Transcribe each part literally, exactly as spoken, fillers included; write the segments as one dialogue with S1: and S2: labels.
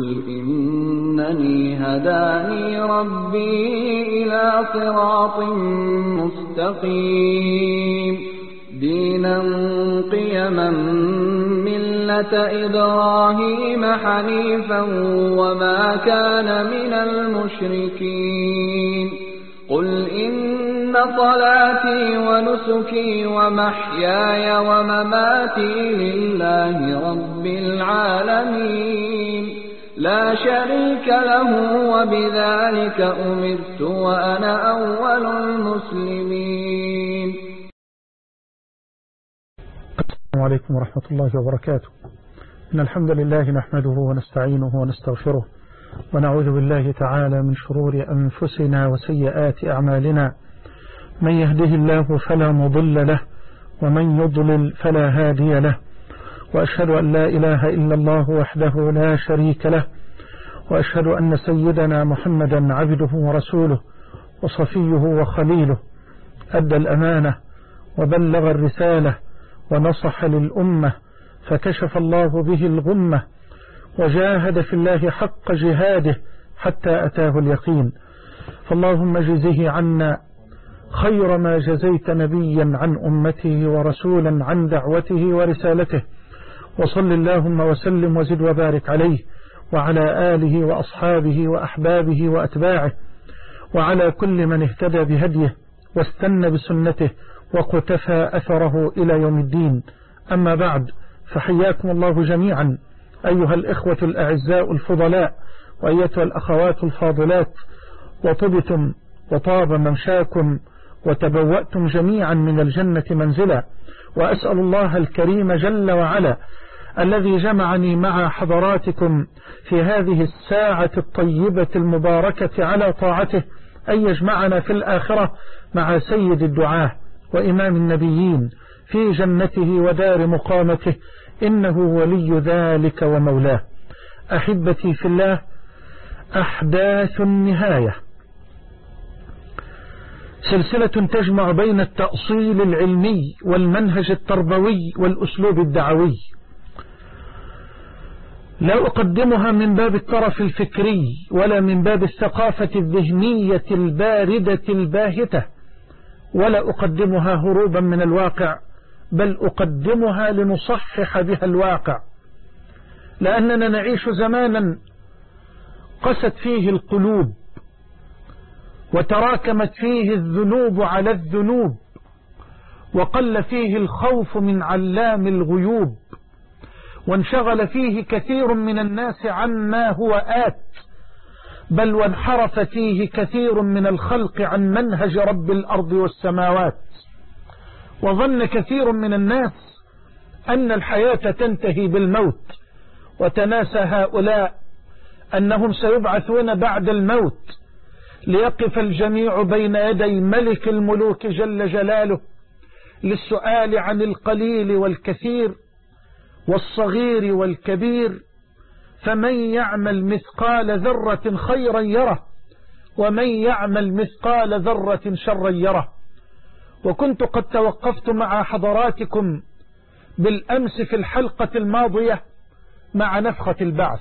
S1: قل إنني هداني ربي إلى صراط مستقيم دينا قيما ملة إبراهيم حنيفا وما كان من المشركين قل إن صلاتي ونسكي ومحياي ومماتي لله رب العالمين لا شريك له وبذلك أمرت وأنا أول المسلمين.
S2: السلام عليكم ورحمة الله وبركاته. إن الحمد لله نحمده ونستعينه ونستغفره ونعوذ بالله تعالى من شرور أنفسنا وسيئات أعمالنا من يهده الله فلا مضل له ومن يضلل فلا هادي له وأشهد أن لا إله إلا الله وحده لا شريك له وأشهد أن سيدنا محمدا عبده ورسوله وصفيه وخليله أدى الأمانة وبلغ الرسالة ونصح للأمة فكشف الله به الغمة وجاهد في الله حق جهاده حتى أتاه اليقين فاللهم جزه عنا خير ما جزيت نبيا عن أمته ورسولا عن دعوته ورسالته وصل اللهم وسلم وزد وبارك عليه وعلى آله وأصحابه وأحبابه وأتباعه وعلى كل من اهتدى بهديه واستنى بسنته وقتفى أثره إلى يوم الدين. أما بعد فحياكم الله جميعا أيها الإخوة الأعزاء الفضلاء وأيتها الأخوات الفاضلات وطبتم وطاب ممشاكم وتبوأتم جميعا من الجنة منزلا وأسأل الله الكريم جل وعلا الذي جمعني مع حضراتكم في هذه الساعة الطيبة المباركة على طاعته أن يجمعنا في الآخرة مع سيد الدعاة وإمام النبيين في جنته ودار مقامته إنه ولي ذلك ومولاه. أحبتي في الله، أحداث النهاية سلسلة تجمع بين التأصيل العلمي والمنهج التربوي والأسلوب الدعوي، لا أقدمها من باب الطرف الفكري ولا من باب الثقافة الذهنية الباردة الباهتة، ولا أقدمها هروبا من الواقع، بل أقدمها لنصحح بها الواقع، لأننا نعيش زمانا قست فيه القلوب وتراكمت فيه الذنوب على الذنوب وقل فيه الخوف من علام الغيوب وانشغل فيه كثير من الناس عما هو آت، بل وانحرف فيه كثير من الخلق عن منهج رب الأرض والسماوات، وظن كثير من الناس أن الحياة تنتهي بالموت، وتناسى هؤلاء أنهم سيبعثون بعد الموت ليقف الجميع بين يدي ملك الملوك جل جلاله للسؤال عن القليل والكثير والصغير والكبير، فمن يعمل مثقال ذرة خيرا يره ومن يعمل مثقال ذرة شرا يره. وكنت قد توقفت مع حضراتكم بالأمس في الحلقة الماضية مع نفخة البعث،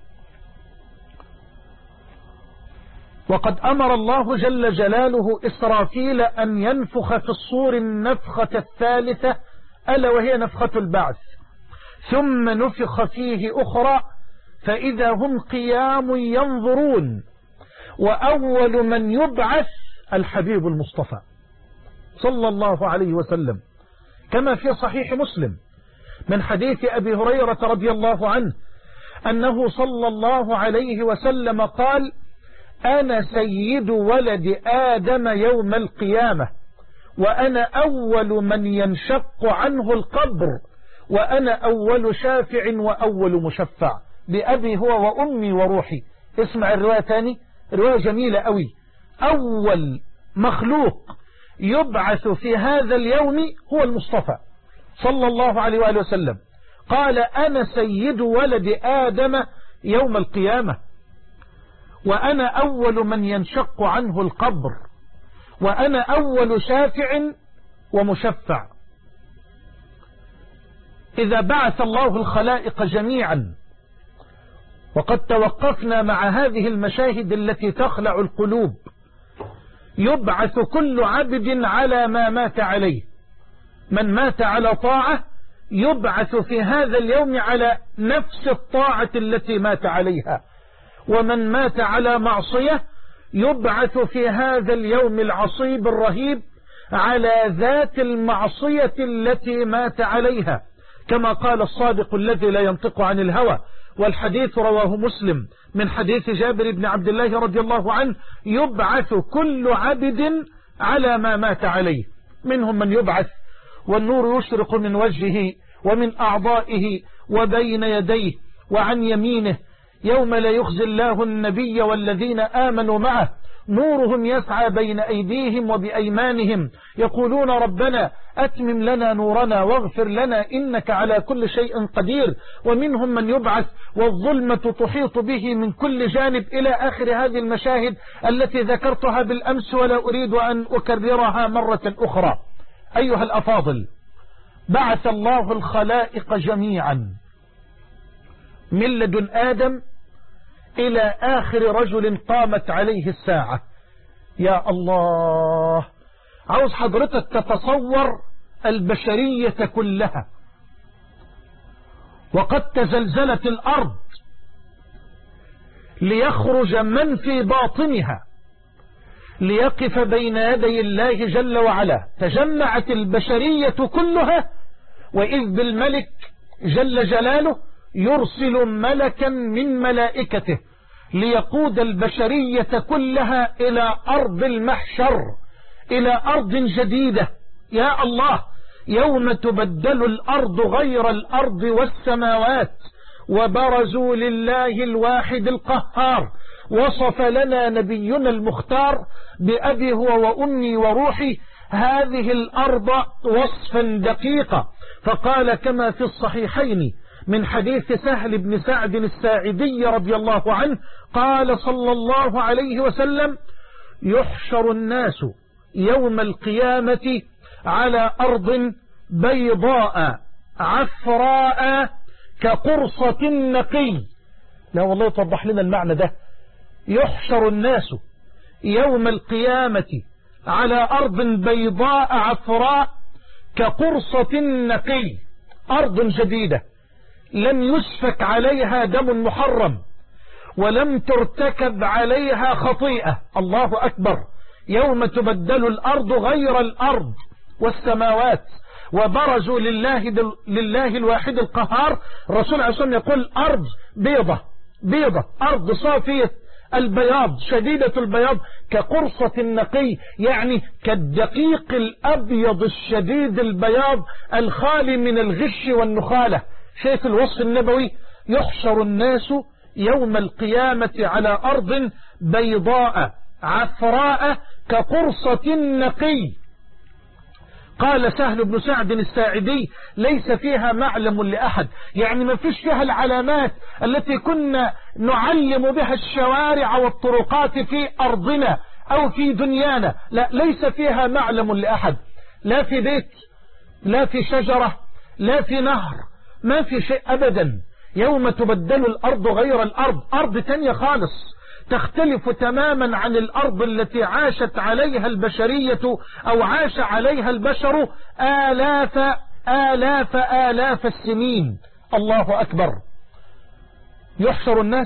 S2: وقد أمر الله جل جلاله إسرافيل أن ينفخ في الصور النفخة الثالثة ألا وهي نفخة البعث، ثم نفخ فيه أخرى فإذا هم قيام ينظرون، وأول من يبعث الحبيب المصطفى صلى الله عليه وسلم، كما في صحيح مسلم من حديث أبي هريرة رضي الله عنه أنه صلى الله عليه وسلم قال: أنا سيد ولد آدم يوم القيامة، وأنا أول من ينشق عنه القبر، وأنا أول شافع وأول مشفع، بأبي هو وأمي وروحي. اسمع الرواية تاني، رواية جميلة قوي. أول مخلوق يبعث في هذا اليوم هو المصطفى صلى الله عليه وآله وسلم. قال: أنا سيد ولد آدم يوم القيامة، وأنا أول من ينشق عنه القبر، وأنا أول شافع ومشفع. إذا بعث الله الخلائق جميعا وقد توقفنا مع هذه المشاهد التي تخلع القلوب. يبعث كل عبد على ما مات عليه. من مات على طاعة يبعث في هذا اليوم على نفس الطاعة التي مات عليها، ومن مات على معصية يبعث في هذا اليوم العصيب الرهيب على ذات المعصية التي مات عليها، كما قال الصادق الذي لا ينطق عن الهوى، والحديث رواه مسلم من حديث جابر بن عبد الله رضي الله عنه: يبعث كل عبد على ما مات عليه. منهم من يبعث والنور يشرق من وجهه ومن أعضائه وبين يديه وعن يمينه، يوم لا يخزي الله النبي والذين آمنوا معه نورهم يسعى بين أيديهم وبأيمانهم يقولون ربنا أتمم لنا نورنا واغفر لنا إنك على كل شيء قدير. ومنهم من يبعث والظلمة تحيط به من كل جانب، إلى آخر هذه المشاهد التي ذكرتها بالأمس ولا أريد أن أكررها مرة أخرى. أيها الأفاضل، بعث الله الخلائق جميعا من لدن آدم إلى آخر رجل قامت عليه الساعة. يا الله، عاوز حضرتك تتصور البشرية كلها، وقد تزلزلت الأرض ليخرج من في باطنها ليقف بين يدي الله جل وعلا. تجمعت البشرية كلها، وإذ بالملك جل جلاله يرسل ملكا من ملائكته ليقود البشرية كلها إلى أرض المحشر، إلى أرض جديدة. يا الله، يوم تبدل الأرض غير الأرض والسماوات وبرزوا لله الواحد القهار. وصف لنا نبينا المختار بأبي هو وأمي وروحي هذه الأرض وصفا دقيقا، فقال كما في الصحيحين من حديث سهل بن سعد الساعدي رضي الله عنه قال صلى الله عليه وسلم: يحشر الناس يوم القيامة على أرض بيضاء عفراء كقرصة نقي. لا والله توضح لنا المعنى ده. يحشر الناس يوم القيامة على أرض بيضاء عفراء كقرصة نقي، أرض جديدة لم يسفك عليها دم محرم ولم ترتكب عليها خطيئة. الله أكبر. يوم تبدل الأرض غير الأرض والسماوات وبرزوا لله, لله الواحد القهار. الرسول عليه الصلاة والسلام يقول أرض بيضة بيضة، أرض صافية البياض شديدة البياض كقرصة النقي، يعني كالدقيق الأبيض الشديد البياض الخالي من الغش والنخالة. شايف الوصف النبوي؟ يحشر الناس يوم القيامة على أرض بيضاء عفراء كقرصة نقي. قال سهل بن سعد الساعدي: ليس فيها معلم لأحد، يعني ما فيش فيها العلامات التي كنا نعلم بها الشوارع والطرقات في أرضنا أو في دنيانا. لا، ليس فيها معلم لأحد، لا في بيت لا في شجرة لا في نهر، ما في شيء أبدا. يوم تبدل الأرض غير الأرض، أرض تانية خالص تختلف تماما عن الأرض التي عاشت عليها البشرية أو عاش عليها البشر آلاف آلاف آلاف السنين. الله أكبر. يحشر الناس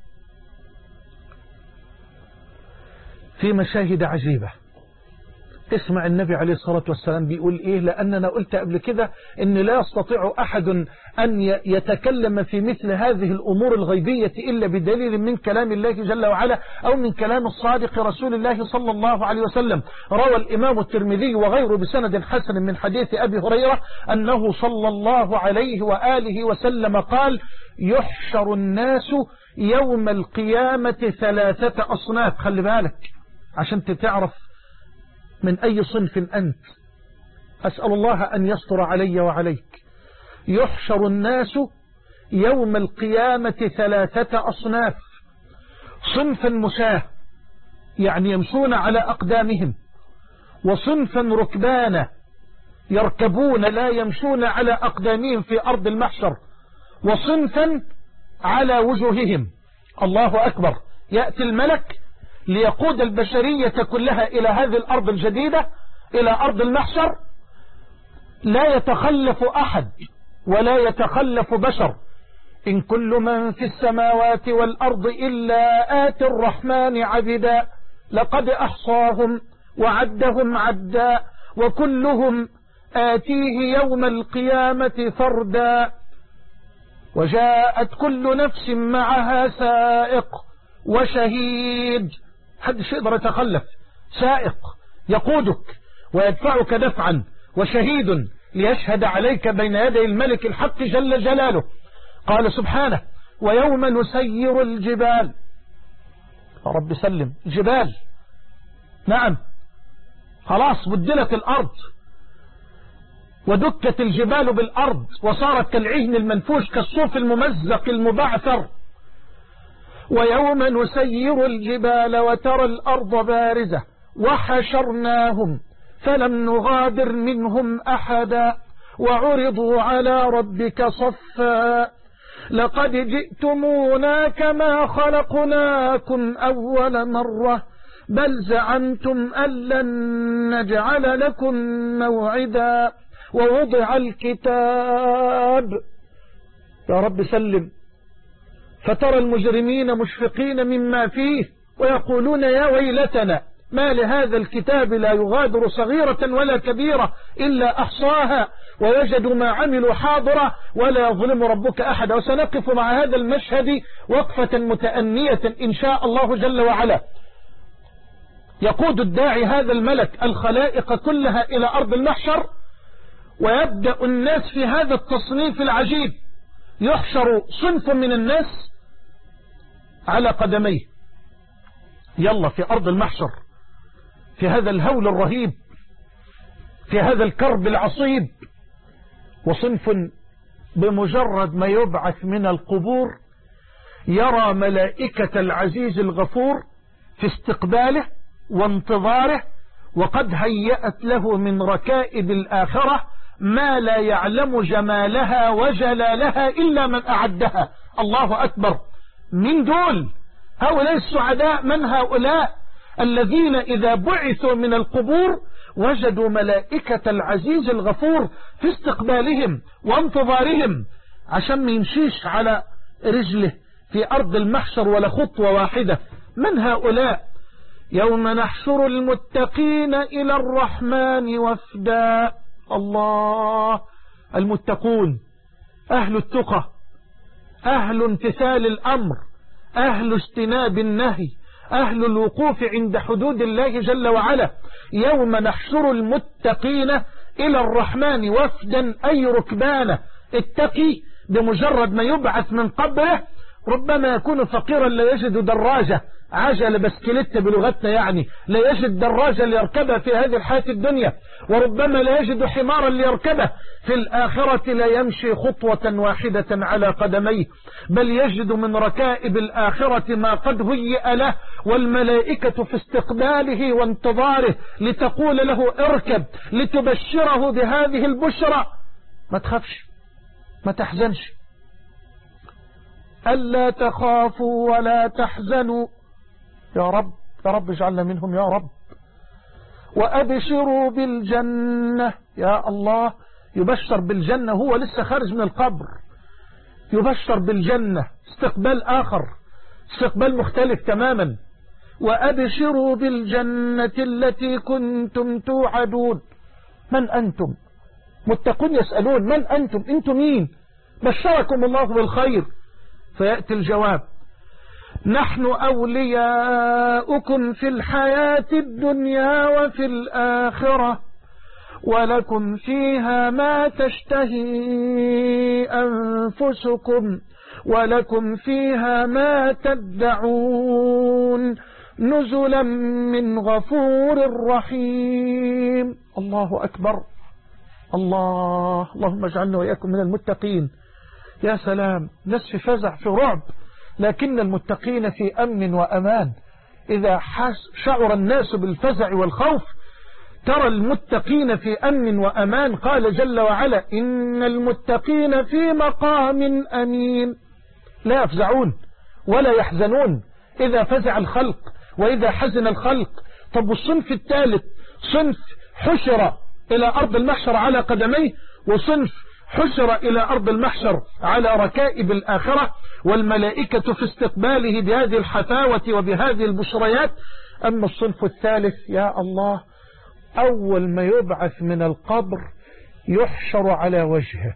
S2: في مشاهد عجيبة. اسمع النبي عليه الصلاة والسلام بيقول إيه، لأننا قلت قبل كده إن لا يستطيع أحد أن يتكلم في مثل هذه الأمور الغيبية إلا بدليل من كلام الله جل وعلا أو من كلام الصادق رسول الله صلى الله عليه وسلم. روى الإمام الترمذي وغيره بسند حسن من حديث أبي هريرة أنه صلى الله عليه وآله وسلم قال: يحشر الناس يوم القيامة ثلاثة أصناف. خلي بالك عشان تعرف من أي صنف أنت. أسأل الله أن يستر علي وعليك. يحشر الناس يوم القيامة ثلاثة أصناف: صنفا مشاة يعني يمشون على أقدامهم، وصنفا ركبانا يركبون لا يمشون على أقدامهم في أرض المحشر، وصنفا على وجوههم. الله أكبر. يأتي الملك ليقود البشرية كلها إلى هذه الأرض الجديدة، إلى أرض المحشر. لا يتخلف أحد ولا يتخلف بشر. إن كل من في السماوات والأرض إلا آتي الرحمن عبدا لقد أحصاهم وعدهم عدا وكلهم آتيه يوم القيامة فردا. وجاءت كل نفس معها سائق وشهيد. حدش يقدر يتخلف. سائق يقودك ويدفعك دفعا، وشهيد ليشهد عليك بين يدي الملك الحق جل جلاله. قال سبحانه: ويوم نسير الجبال. يا رب سلم. الجبال، نعم، خلاص بدلت الأرض ودكت الجبال بالأرض وصارت كالعهن المنفوش كالصوف الممزق المبعثر. ويوم نسير الجبال وترى الأرض بارزة وحشرناهم فلم نغادر منهم أحدا وعرضوا على ربك صفا لقد جئتمونا كما خلقناكم أول مرة بل زعمتم أن لن نجعل لكم موعدا ووضع الكتاب. يا رب سلم. فترى المجرمين مشفقين مما فيه ويقولون يا ويلتنا ما لهذا الكتاب لا يغادر صغيرة ولا كبيرة إلا أحصاها ووجدوا ما عملوا حاضرة ولا يظلم ربك أحد. وسنقف مع هذا المشهد وقفة متأنية إن شاء الله جل وعلا. يقود الداعي هذا الملك الخلائق كلها إلى أرض المحشر، ويبدأ الناس في هذا التصنيف العجيب. يحشر صنف من الناس على قدميه، يلا في أرض المحشر، في هذا الهول الرهيب، في هذا الكرب العصيب. وصنف بمجرد ما يبعث من القبور يرى ملائكة العزيز الغفور في استقباله وانتظاره، وقد هيأت له من ركائب الآخرة ما لا يعلم جمالها وجلالها إلا من أعدها. الله أكبر. من دول هؤلاء السعداء؟ من هؤلاء الذين إذا بعثوا من القبور وجدوا ملائكة العزيز الغفور في استقبالهم وانتظارهم عشان ما يمشيش على رجله في أرض المحشر ولا خطوة واحدة. من هؤلاء؟ يوم نحشر المتقين إلى الرحمن وفدا. الله. المتقون أهل التقى، أهل امتثال الأمر، أهل اجتناب النهي، أهل الوقوف عند حدود الله جل وعلا. يوم نحشر المتقين إلى الرحمن وفدا أي ركبانا. التقي بمجرد ما يبعث من قبره ربما يكون فقيرا لا يجد دراجة، عجل بسكليت بلغتنا يعني، لا يجد دراجة ليركبها في هذه الحياة الدنيا، وربما لا يجد حمارا ليركبه. في الآخرة لا يمشي خطوة واحدة على قدميه، بل يجد من ركائب الآخرة ما قد هيئ له، والملائكة في استقباله وانتظاره لتقول له اركب، لتبشره بهذه البشرى. ما تخافش، ما تحزنش، ألا تخافوا ولا تحزنوا. يا رب يا رب اجعلنا منهم يا رب. وأبشروا بالجنة. يا الله، يبشر بالجنة هو لسه خارج من القبر، يبشر بالجنة. استقبال آخر، استقبال مختلف تماما. وأبشروا بالجنة التي كنتم توعدون. من أنتم؟ متقون يسألون من أنتم؟ أنتم مين؟ بشركم الله بالخير. فيأتي الجواب: نحن أولياؤكم في الحياة الدنيا وفي الآخرة ولكم فيها ما تشتهي أنفسكم ولكم فيها ما تدعون نزلا من غفور رحيم. الله أكبر. الله اللهم اجعلنا وإياكم من المتقين. يا سلام، ناس في فزع في رعب، لكن المتقين في أمن وأمان. إذا شعر الناس بالفزع والخوف ترى المتقين في أمن وأمان. قال جل وعلا: إن المتقين في مقام أمين. لا يفزعون ولا يحزنون إذا فزع الخلق وإذا حزن الخلق. طب والصنف الثالث صنف حشر إلى أرض المحشر على قدميه، وصنف حشر إلى أرض المحشر على ركائب الآخرة، والملائكة في استقباله بهذه الحفاوة وبهذه البشريات. أما الصنف الثالث يا الله، أول ما يبعث من القبر يحشر على وجهه.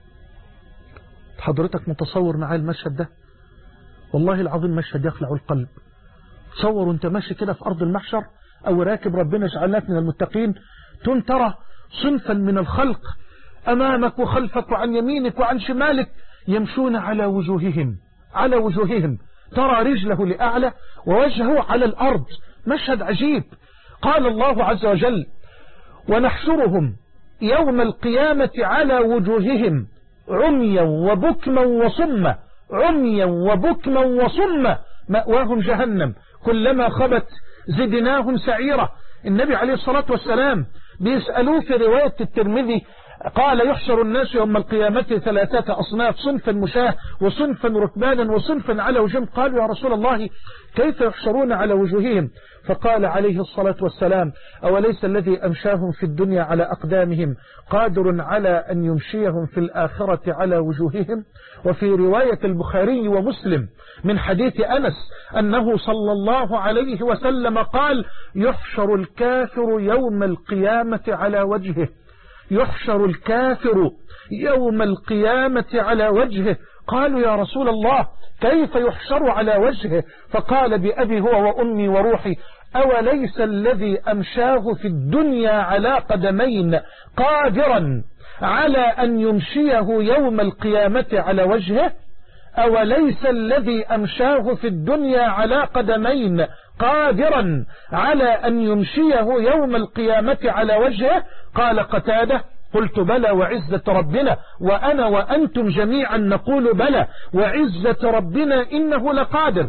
S2: حضرتك متصور معايا المشهد ده؟ والله العظيم مشهد يخلع القلب. تصور انت ماشي كده في أرض المحشر أو راكب، ربنا يجعلنا من المتقين، تم ترى صنفا من الخلق أمامك وخلفك وعن يمينك وعن شمالك يمشون على وجوههم على وجوههم ترى رجله لأعلى ووجهه على الأرض. مشهد عجيب. قال الله عز وجل: ونحشرهم يوم القيامة على وجوههم عميا وبكما وصما، عميا وبكما وصما، مأواهم جهنم كلما خبت زدناهم سعيرا. النبي عليه الصلاة والسلام بيسألوه في رواية الترمذي قال: يحشر الناس يوم القيامة ثلاثة أصناف، صنفا مشاه وصنفا ركبانا وصنفا على وجوههم. قالوا: يا رسول الله كيف يحشرون على وجوههم؟ فقال عليه الصلاة والسلام: أوليس الذي أمشاهم في الدنيا على أقدامهم قادر على أن يمشيهم في الآخرة على وجوههم؟ وفي رواية البخاري ومسلم من حديث أنس أنه صلى الله عليه وسلم قال: يحشر الكافر يوم القيامة على وجهه، يحشر الكافر يوم القيامة على وجهه. قالوا: يا رسول الله كيف يحشر على وجهه؟ فقال: بأبي هو وأمي وروحي، أوليس الذي أمشاه في الدنيا على قدمين قادرا على أن يمشيه يوم القيامة على وجهه؟ أوليس الذي أمشاه في الدنيا على قدمين قادرا على أن يمشيه يوم القيامة على وجهه؟ قال قتادة: قلت بلى وعزة ربنا، وأنا وأنتم جميعا نقول بلى وعزة ربنا إنه لقادر.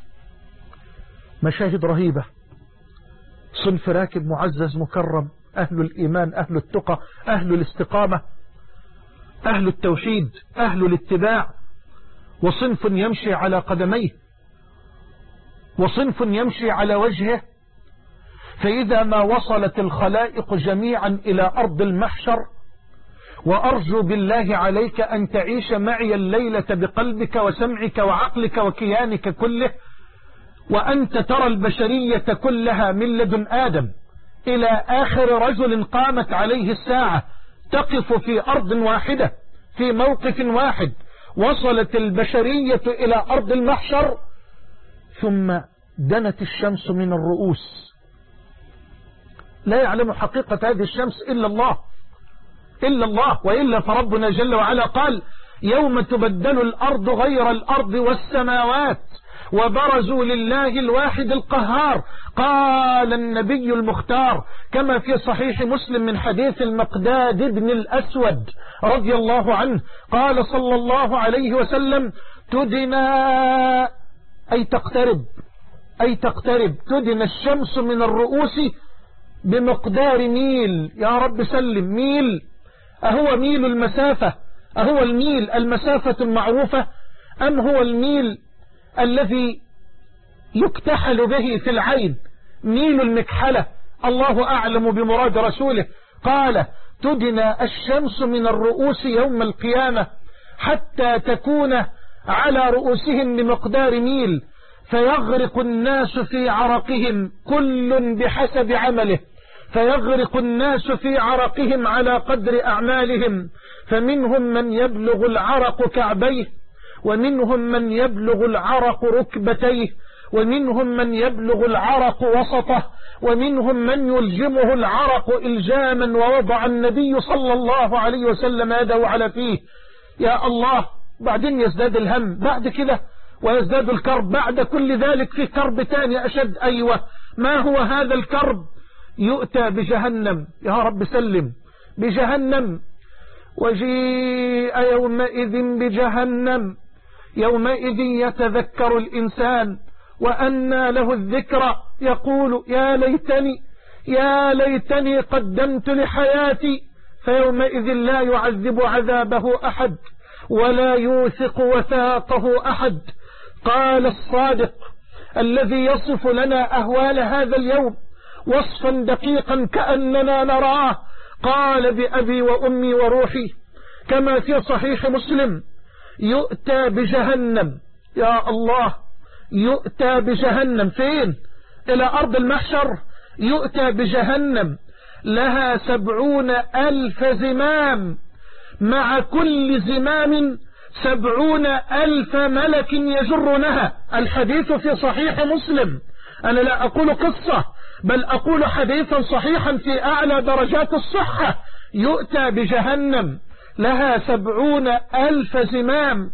S2: مشاهد رهيبة. صنف راكب معزز مكرم، أهل الإيمان، أهل التقى، أهل الاستقامة، أهل التوحيد، أهل الاتباع، وصنف يمشي على قدميه، وصنف يمشي على وجهه. فإذا ما وصلت الخلائق جميعا إلى أرض المحشر، وأرجو بالله عليك أن تعيش معي الليلة بقلبك وسمعك وعقلك وكيانك كله، وأنت ترى البشرية كلها من لدن آدم إلى آخر رجل قامت عليه الساعة تقف في أرض واحدة في موقف واحد. وصلت البشرية إلى أرض المحشر، ثم دنت الشمس من الرؤوس. لا يعلم حقيقة هذه الشمس إلا الله إلا الله وإلا فربنا جل وعلا قال: يوم تبدل الأرض غير الأرض والسماوات وبرزوا لله الواحد القهار. قال النبي المختار كما في صحيح مسلم من حديث المقداد بن الأسود رضي الله عنه قال صلى الله عليه وسلم: تدنى أي تقترب أي تقترب تدنى الشمس من الرؤوس بمقدار ميل. يا رب سلم. ميل، أهو ميل المسافة؟ أهو الميل المسافة المعروفة، أم هو الميل الذي يكتحل به في العين، ميل المكحلة؟ الله أعلم بمراد رسوله. قال: تدنى الشمس من الرؤوس يوم القيامة حتى تكون على رؤوسهم بمقدار ميل، فيغرق الناس في عرقهم كل بحسب عمله، فيغرق الناس في عرقهم على قدر أعمالهم، فمنهم من يبلغ العرق كعبيه، ومنهم من يبلغ العرق ركبتيه، ومنهم من يبلغ العرق وسطه، ومنهم من يلجمه العرق إلجاما. ووضع النبي صلى الله عليه وسلم يده على فيه. يا الله. بعدين يزداد الهم بعد كده، ويزداد الكرب بعد كل ذلك في كرب تاني أشد. أيوة، ما هو هذا الكرب؟ يؤتى بجهنم. يا رب سلم. بجهنم. وجيء يومئذ بجهنم يومئذ يتذكر الإنسان وأنى له الذكرى، يقول: يا ليتني يا ليتني قدمت لحياتي، فيومئذ لا يعذب عذابه أحد ولا يوثق وثاقه أحد. قال الصادق الذي يصف لنا أهوال هذا اليوم وصفا دقيقا كأننا نراه، قال بأبي وأمي وروحي كما في صحيح مسلم: يؤتى بجهنم، يا الله، يؤتى بجهنم فين؟ إلى أرض المحشر. يؤتى بجهنم لها سبعون ألف زمام، مع كل زمام سبعون ألف ملك يجرونها. الحديث في صحيح مسلم، أنا لا أقول قصة بل أقول حديثا صحيحا في أعلى درجات الصحة. يؤتى بجهنم لها سبعون ألف زمام،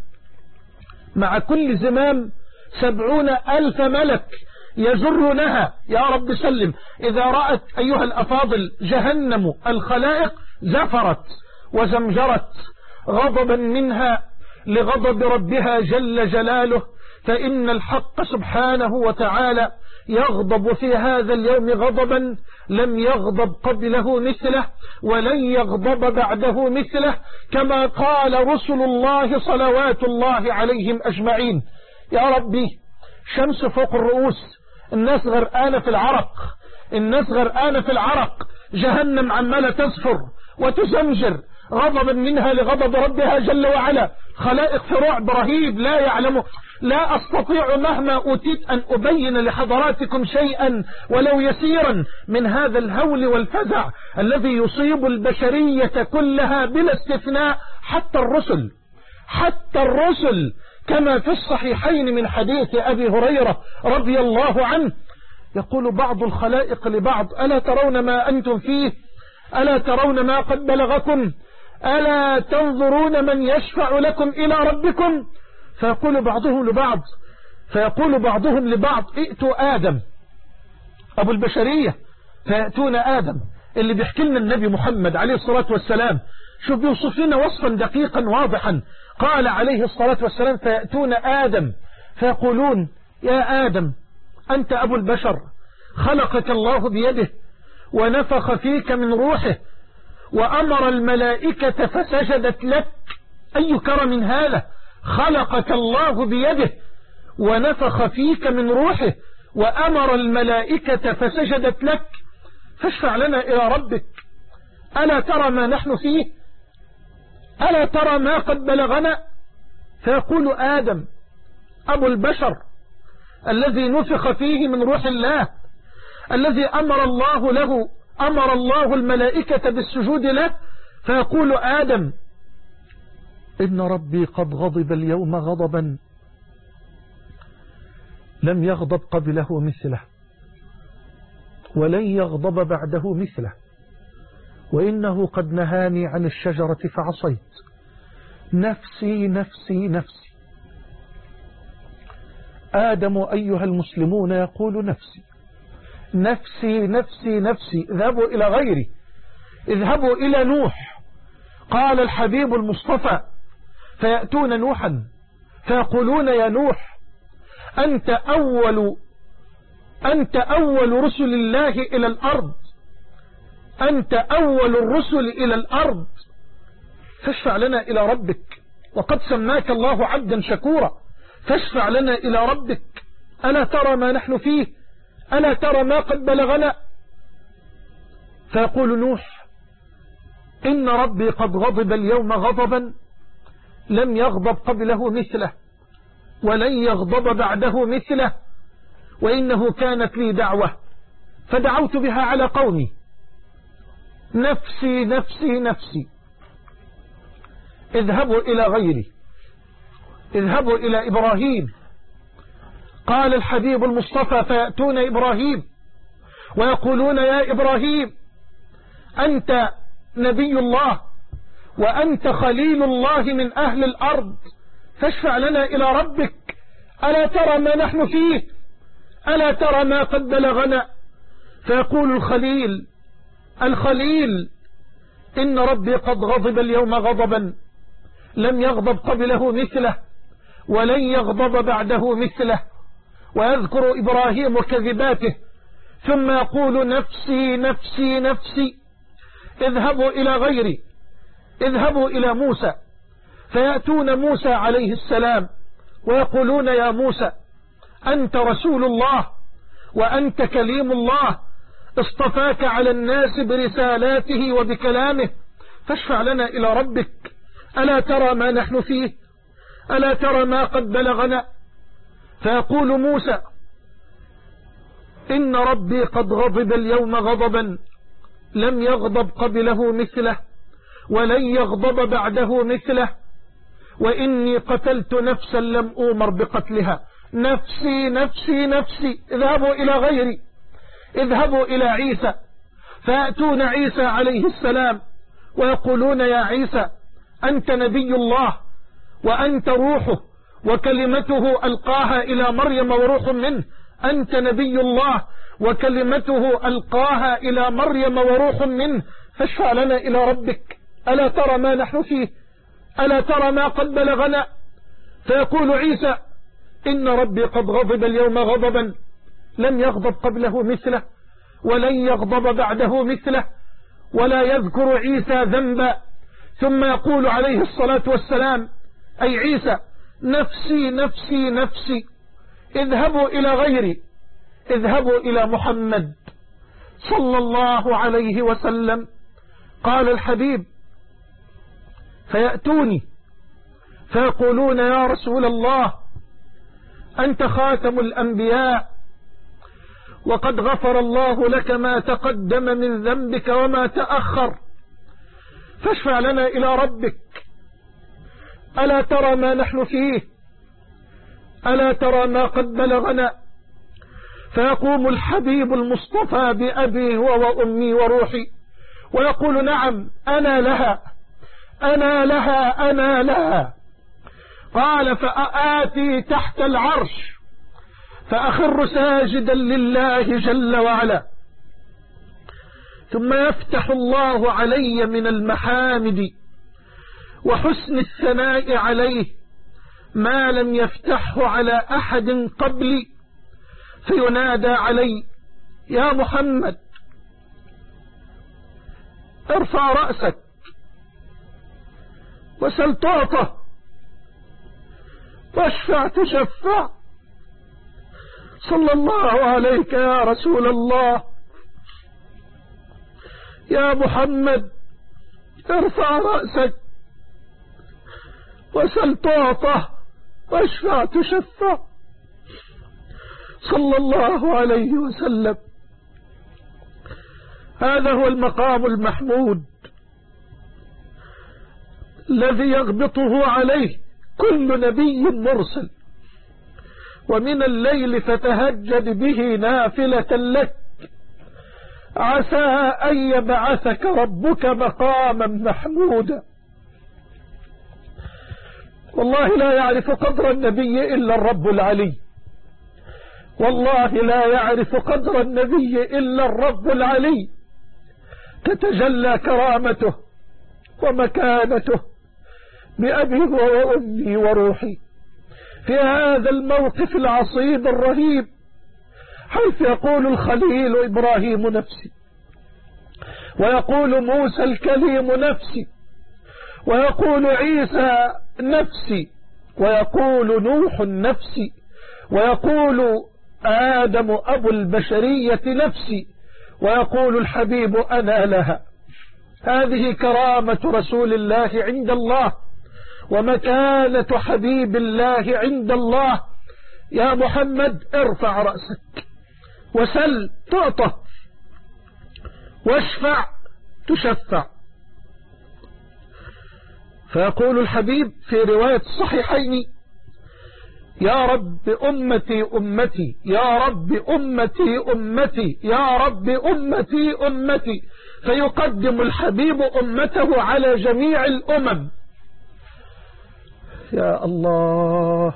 S2: مع كل زمام سبعون ألف ملك يجرونها. يا رب سلم. إذا رأت أيها الأفاضل جهنم الخلائق زفرت وزمجرت غضبا منها لغضب ربها جل جلاله، فإن الحق سبحانه وتعالى يغضب في هذا اليوم غضبا لم يغضب قبله مثله ولن يغضب بعده مثله، كما قال رسل الله صلوات الله عليهم أجمعين. يا ربي، شمس فوق الرؤوس، الناس غرقانة في العرق، الناس غرقانة في العرق، جهنم عمالة تزفر وتزمجر غضبا منها لغضب ربها جل وعلا، خلائق في رعب رهيب لا يعلمه. لا أستطيع مهما أوتيت أن أبين لحضراتكم شيئا ولو يسيرا من هذا الهول والفزع الذي يصيب البشرية كلها بلا استثناء، حتى الرسل، حتى الرسل، كما في الصحيحين من حديث أبي هريرة رضي الله عنه، يقول بعض الخلائق لبعض: ألا ترون ما أنتم فيه؟ ألا ترون ما قد بلغكم؟ ألا تنظرون من يشفع لكم إلى ربكم؟ فيقول بعضهم لبعض فيقول بعضهم لبعض: ائتوا آدم، أبو البشرية، فيأتون آدم اللي بيحكي لنا النبي محمد عليه الصلاة والسلام. شوف بيوصف لنا وصفا دقيقا واضحا. قال عليه الصلاة والسلام: فيأتون آدم فيقولون: يا آدم، أنت أبو البشر، خلقك الله بيده ونفخ فيك من روحه وأمر الملائكة فسجدت لك. أي كرم هذا؟ خلقك الله بيده ونفخ فيك من روحه وأمر الملائكة فسجدت لك، فاشفع لنا إلى ربك. ألا ترى ما نحن فيه؟ ألا ترى ما قد بلغنا؟ فيقول آدم أبو البشر الذي نفخ فيه من روح الله، الذي أمر الله له أمر الله الملائكة بالسجود له، فيقول آدم: إن ربي قد غضب اليوم غضبا لم يغضب قبله مثله ولن يغضب بعده مثله، وإنه قد نهاني عن الشجرة فعصيت، نفسي نفسي نفسي. آدم أيها المسلمون يقول: نفسي نفسي نفسي نفسي. اذهبوا إلى غيري، اذهبوا إلى نوح. قال الحبيب المصطفى: فيأتون نوحا فيقولون: يا نوح، أنت أول أنت أول رسل الله إلى الأرض، أنت أول الرسل إلى الأرض، فاشفع لنا إلى ربك، وقد سماك الله عبدا شكورا، فاشفع لنا إلى ربك. ألا ترى ما نحن فيه؟ ألا ترى ما قد بلغنا؟ فيقول نوح: إن ربي قد غضب اليوم غضبا لم يغضب قبله مثله ولن يغضب بعده مثله، وإنه كانت لي دعوة فدعوت بها على قومي، نفسي نفسي نفسي. اذهبوا إلى غيري، اذهبوا إلى إبراهيم. قال الحبيب المصطفى: فيأتون إبراهيم ويقولون: يا إبراهيم، أنت نبي الله وأنت خليل الله من أهل الأرض، فاشفع لنا إلى ربك. ألا ترى ما نحن فيه؟ ألا ترى ما قد بلغنا؟ فيقول الخليل الخليل: إن ربي قد غضب اليوم غضبا لم يغضب قبله مثله ولن يغضب بعده مثله. ويذكر إبراهيم كذباته ثم يقول: نفسي نفسي نفسي. اذهبوا إلى غيري، اذهبوا إلى موسى فيأتون موسى عليه السلام ويقولون يا موسى أنت رسول الله وأنت كليم الله، اصطفاك على الناس برسالاته وبكلامه، فاشفع لنا إلى ربك، ألا ترى ما نحن فيه، ألا ترى ما قد بلغنا؟ فيقول موسى إن ربي قد غضب اليوم غضبا لم يغضب قبله مثله ولن يغضب بعده مثله، وإني قتلت نفسا لم أؤمر بقتلها، نفسي نفسي نفسي، اذهبوا إلى غيري، اذهبوا إلى عيسى. فيأتون عيسى عليه السلام ويقولون يا عيسى أنت نبي الله وأنت روحه وكلمته ألقاها إلى مريم وروح منه، أنت نبي الله وكلمته ألقاها إلى مريم وروح منه، فاشفع لنا إلى ربك، ألا ترى ما نحن فيه، ألا ترى ما قد بلغنا؟ فيقول عيسى إن ربي قد غضب اليوم غضبا لم يغضب قبله مثله ولن يغضب بعده مثله، ولا يذكر عيسى ذنبا. ثم يقول عليه الصلاة والسلام أي عيسى نفسي نفسي نفسي، اذهبوا إلى غيري، اذهبوا إلى محمد صلى الله عليه وسلم. قال الحبيب فيأتوني فيقولون يا رسول الله أنت خاتم الأنبياء وقد غفر الله لك ما تقدم من ذنبك وما تأخر، فاشفع لنا إلى ربك، ألا ترى ما نحن فيه، ألا ترى ما قد بلغنا؟ فيقوم الحبيب المصطفى بأبي هو وأمي وروحي ويقول نعم أنا لها أنا لها أنا لها. قال فآتي تحت العرش فأخر ساجدا لله جل وعلا، ثم يفتح الله علي من المحامد وحسن الثناء عليه ما لم يفتحه على أحد قبلي، فينادى علي يا محمد ارفع رأسك وسل تعطى واشفع تشفع، صلى الله عليك يا رسول الله، يا محمد ارفع رأسك وسل تعطى واشفع تشفع، صلى الله عليه وسلم. هذا هو المقام المحمود الذي يغبطه عليه كل نبي مرسل. ومن الليل فتهجد به نافلة لك عسى أن يبعثك ربك مقاما محمودا. والله لا يعرف قدر النبي إلا الرب العلي، والله لا يعرف قدر النبي إلا الرب العلي، تتجلى كرامته ومكانته بأبي وأمي وروحي في هذا الموقف العصيب الرهيب، حيث يقول الخليل إبراهيم نفسي، ويقول موسى الكليم نفسي، ويقول عيسى نفسي، ويقول نوح نفسي، ويقول آدم أبو البشرية نفسي، ويقول الحبيب أنا لها. هذه كرامة رسول الله عند الله ومكانة حبيب الله عند الله. يا محمد ارفع رأسك وسل تعطى واشفع تشفع. فيقول الحبيب في رواية الصحيحين يا رب أمتي أمتي يا رب أمتي أمتي يا رب أمتي أمتي، فيقدم الحبيب أمته على جميع الأمم. يا الله،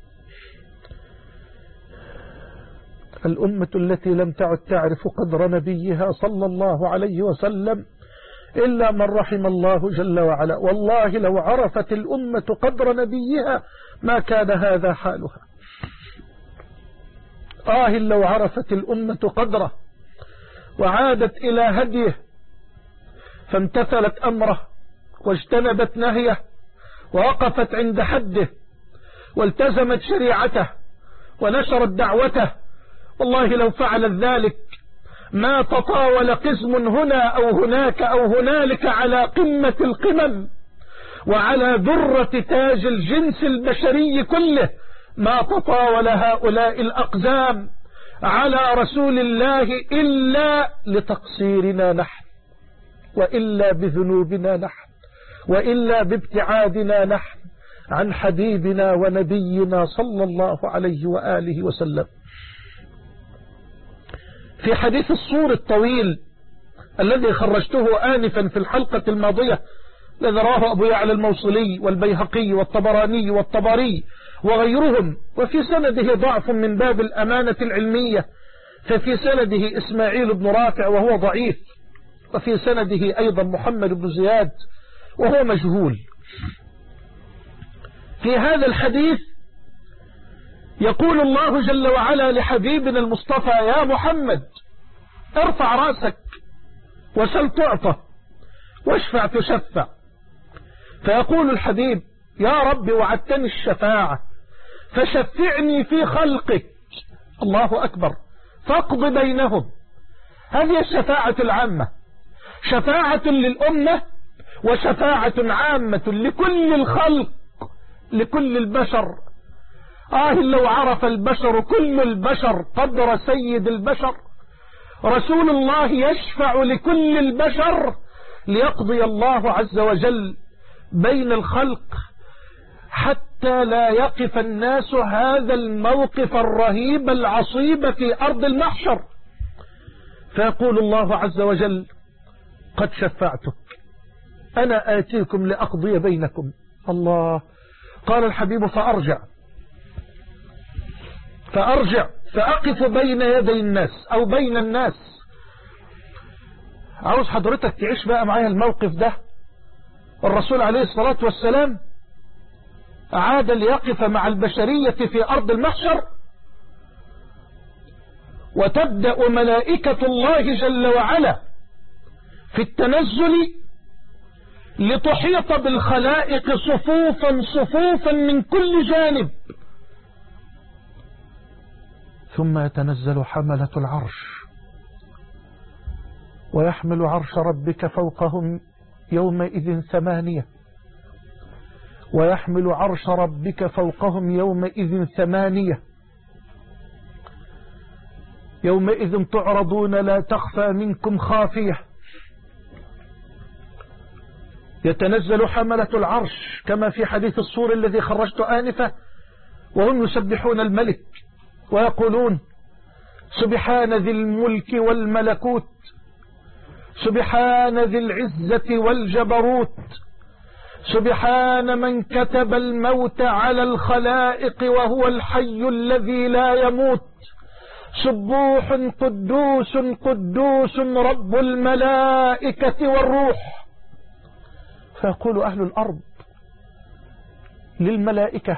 S2: الأمة التي لم تعد تعرف قدر نبيها صلى الله عليه وسلم إلا من رحم الله جل وعلا. والله لو عرفت الأمة قدر نبيها ما كان هذا حالها. آه لو عرفت الأمة قدره وعادت إلى هديه فامتثلت أمره واجتنبت نهيه ووقفت عند حده والتزمت شريعته ونشرت دعوته، والله لو فعلت ذلك ما تطاول قزم هنا أو هناك أو هنالك على قمة القمم وعلى درة تاج الجنس البشري كله، ما تطاول هؤلاء الأقزام على رسول الله إلا لتقصيرنا نحن، وإلا بذنوبنا نحن، وإلا بابتعادنا نحن عن حبيبنا ونبينا صلى الله عليه وآله وسلم. في حديث الصور الطويل الذي خرجته آنفا في الحلقة الماضية الذي رواه أبو يعلى الموصلي والبيهقي والطبراني والطبري وغيرهم، وفي سنده ضعف من باب الأمانة العلمية، ففي سنده إسماعيل بن رافع وهو ضعيف، وفي سنده أيضا محمد بن زياد وهو مجهول. في هذا الحديث يقول الله جل وعلا لحبيبنا المصطفى: يا محمد ارفع رأسك وسل تعطى واشفع تشفع. فيقول الحبيب: يا رب وعدتني الشفاعة فشفعني في خلقك، الله أكبر، فاقض بينهم. هذه الشفاعة العامة، شفاعة للأمة وشفاعة عامة لكل الخلق، لكل البشر. آه لو عرف البشر كل البشر قدر سيد البشر، رسول الله يشفع لكل البشر ليقضي الله عز وجل بين الخلق حتى لا يقف الناس هذا الموقف الرهيب العصيب في أرض المحشر. فيقول الله عز وجل: قد شفعتك، أنا آتيكم لأقضي بينكم. الله. قال الحبيب: فأرجع فأرجع فأقف بين يدي الناس أو بين الناس. عاوز حضرتك تعيش بقى معايا الموقف ده. الرسول عليه الصلاة والسلام عاد ليقف مع البشرية في أرض المحشر، وتبدأ ملائكة الله جل وعلا في التنزل لتحيط بالخلائق صفوفا صفوفا من كل جانب، ثم يتنزل حملة العرش ويحمل عرش ربك فوقهم يومئذ ثمانية، ويحمل عرش ربك فوقهم يومئذ ثمانية، يومئذ تعرضون لا تخفى منكم خافية. يتنزل حملة العرش كما في حديث الصور الذي خرجت آنفة، وهم يسبحون الملك ويقولون: سبحان ذي الملك والملكوت، سبحان ذي العزة والجبروت، سبحان من كتب الموت على الخلائق وهو الحي الذي لا يموت، سبوح قدوس قدوس رب الملائكة والروح. فيقول أهل الأرض للملائكة: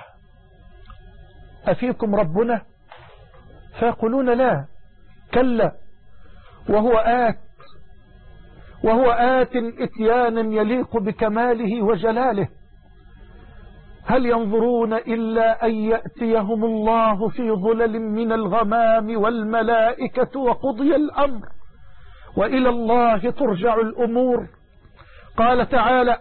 S2: أفيكم ربنا؟ فيقولون: لا، كلا، وهو آت وهو آت إتيانا يليق بكماله وجلاله، هل ينظرون إلا أن يأتيهم الله في ظلل من الغمام والملائكة وقضي الأمر وإلى الله ترجع الأمور. قال تعالى: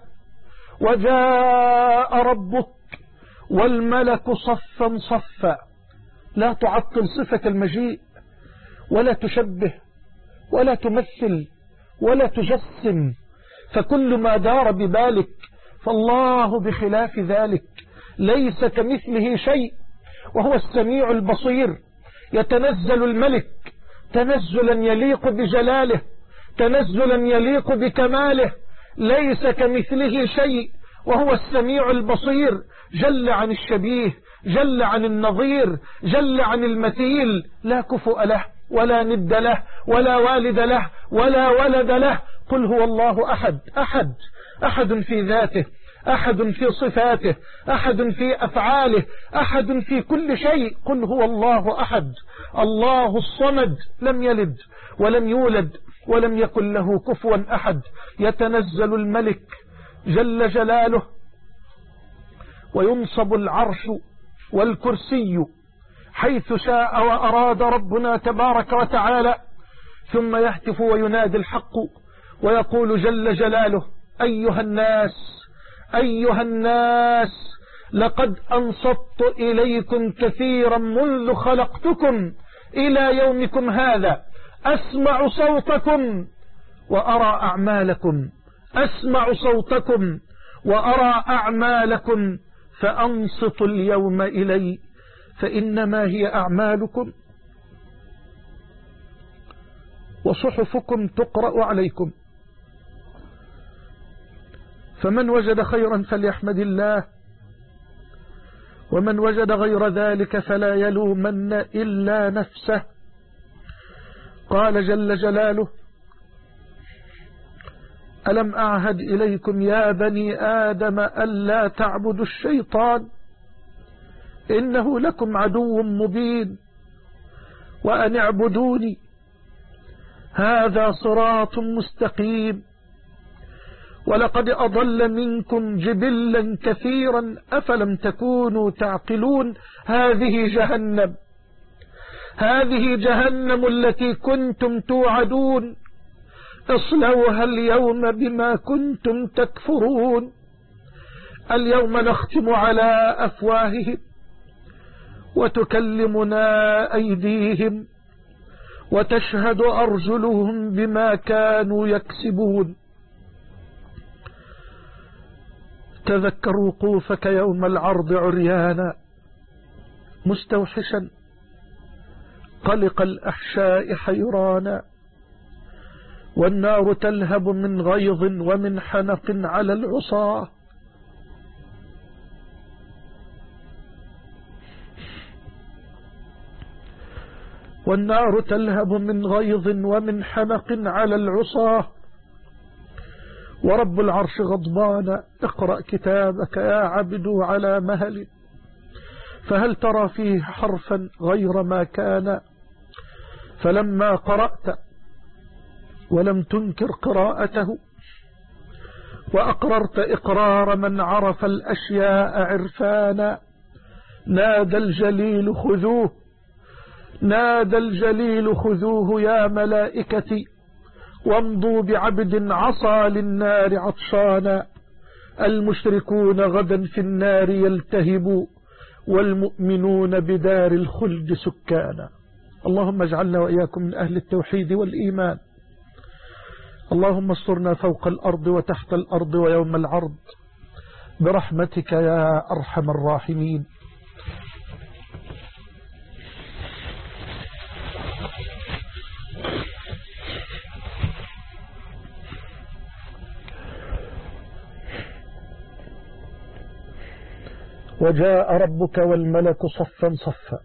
S2: وجاء ربك والملك صفا صفا. لا تعطل صفة المجيء، ولا تشبه، ولا تمثل، ولا تجسم، فكل ما دار ببالك فالله بخلاف ذلك، ليس كمثله شيء وهو السميع البصير. يتنزل الملك تنزلا يليق بجلاله، تنزلا يليق بكماله، ليس كمثله شيء وهو السميع البصير، جل عن الشبيه، جل عن النظير، جل عن المثيل، لا كفؤ له ولا ند له ولا والد له ولا ولد له. قل هو الله أحد، أحد أحد في ذاته، أحد في صفاته، أحد في أفعاله، أحد في كل شيء. قل هو الله أحد، الله الصمد، لم يلد ولم يولد ولم يكن له كفوا أحد. يتنزل الملك جل جلاله وينصب العرش والكرسي حيث شاء وأراد ربنا تبارك وتعالى، ثم يهتف وينادي الحق ويقول جل جلاله: أيها الناس أيها الناس لقد أنصت إليكم كثيرا منذ خلقتكم إلى يومكم هذا، أسمع صوتكم وأرى أعمالكم، أسمع صوتكم وأرى أعمالكم، فأنصتوا اليوم إلي فإنما هي أعمالكم وصحفكم تقرأ عليكم. فمن وجد خيرا فليحمد الله، ومن وجد غير ذلك فلا يلومن إلا نفسه. قال جل جلاله: ألم أعهد إليكم يا بني آدم ألا تعبدوا الشيطان إنه لكم عدو مبين وأن اعبدوني هذا صراط مستقيم. ولقد أضل منكم جبلا كثيرا أفلم تكونوا تعقلون. هذه جهنم هذه جهنم التي كنتم توعدون، اصلوها اليوم بما كنتم تكفرون. اليوم نختم على أفواههم وتكلمنا أيديهم وتشهد أرجلهم بما كانوا يكسبون. تذكر وقوفك يوم العرض عريانا مستوحشا قلق الأحشاء حيرانا، والنار تلهب من غيظ ومن حنق على العصاة. والنار تلهب من غيظ ومن حنق على العصاة، ورب العرش غضبان. اقرأ كتابك يا عبد على مهل، فهل ترى فيه حرفا غير ما كان؟ فلما قرأت ولم تنكر قراءته وأقررت إقرار من عرف الأشياء عرفانا، نادى الجليل خذوه نادى الجليل خذوه يا ملائكتي وامضوا بعبد عصى للنار عطشانا. المشركون غدا في النار يلتهبوا والمؤمنون بدار الخلد سكانا. اللهم اجعلنا وإياكم من أهل التوحيد والإيمان. اللهم استرنا فوق الأرض وتحت الأرض ويوم العرض برحمتك يا أرحم الراحمين. وجاء ربك والملك صفا صفا،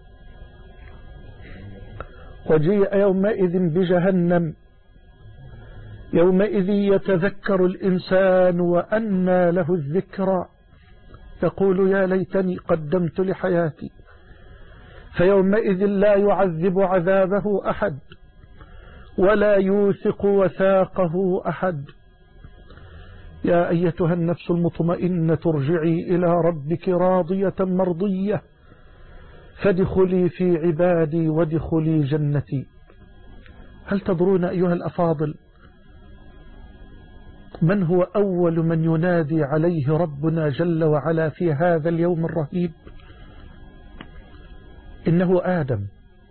S2: وجيء يومئذ بجهنم، يومئذ يتذكر الإنسان وأنى له الذكرى، يقول يا ليتني قدمت لحياتي. فيومئذ لا يعذب عذابه أحد ولا يوثق وثاقه أحد. يا أيتها النفس المطمئنة ارجعي إلى ربك راضية مرضية فادخلي في عبادي وادخلي جنتي. هل تدرون أيها الأفاضل من هو أول من ينادي عليه ربنا جل وعلا في هذا اليوم الرهيب؟ إنه آدم،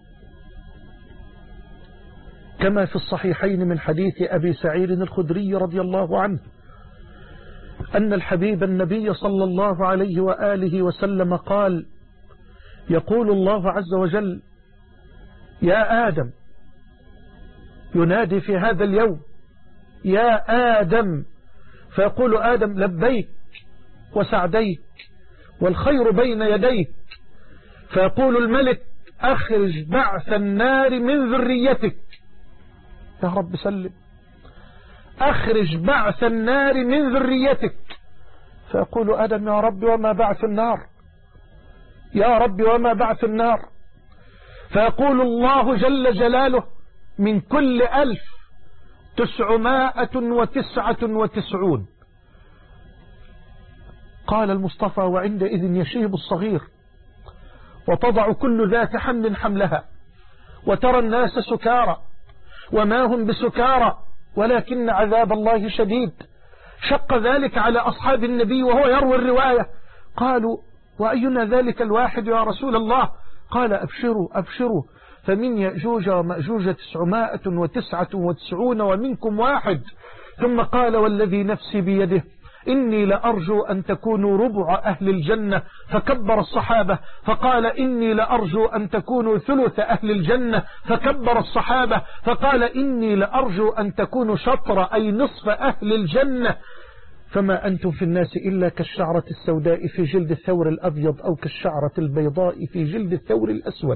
S2: كما في الصحيحين من حديث أبي سعيد الخدري رضي الله عنه أن الحبيب النبي صلى الله عليه وآله وسلم قال: يقول الله عز وجل: يا آدم، ينادي في هذا اليوم: يا آدم، فيقول آدم: لبيك وسعديك والخير بين يديك. فيقول الملك: أخرج بعث النار من ذريتك. يا رب سلم. أخرج بعث النار من ذريتك. فيقول آدم: يا رب وما بعث النار؟ يا رب وما بعث النار؟ فيقول الله جل جلاله: من كل ألف تسعمائة وتسعة وتسعون. قال المصطفى وعندئذ يشيب الصغير وتضع كل ذات حمل حملها وترى الناس سكارى وما هم بسكارى ولكن عذاب الله شديد. شق ذلك على أصحاب النبي وهو يروي الرواية. قالوا وأينا ذلك الواحد يا رسول الله؟ قال أبشروا أبشروا فمن يأجوج ومأجوج تسعمائة وتسعة وتسعون ومنكم واحد. ثم قال والذي نفسي بيده إني لأرجو أن تكونوا ربع أهل الجنة. فكبر الصحابة فقال إني لأرجو أن تكونوا ثلث أهل الجنة. فكبر الصحابة فقال إني لأرجو أن تكونوا شطر أي نصف أهل الجنة. فما أنتم في الناس إلا كالشعرة السوداء في جلد الثور الأبيض أو كالشعرة البيضاء في جلد الثور الأسود.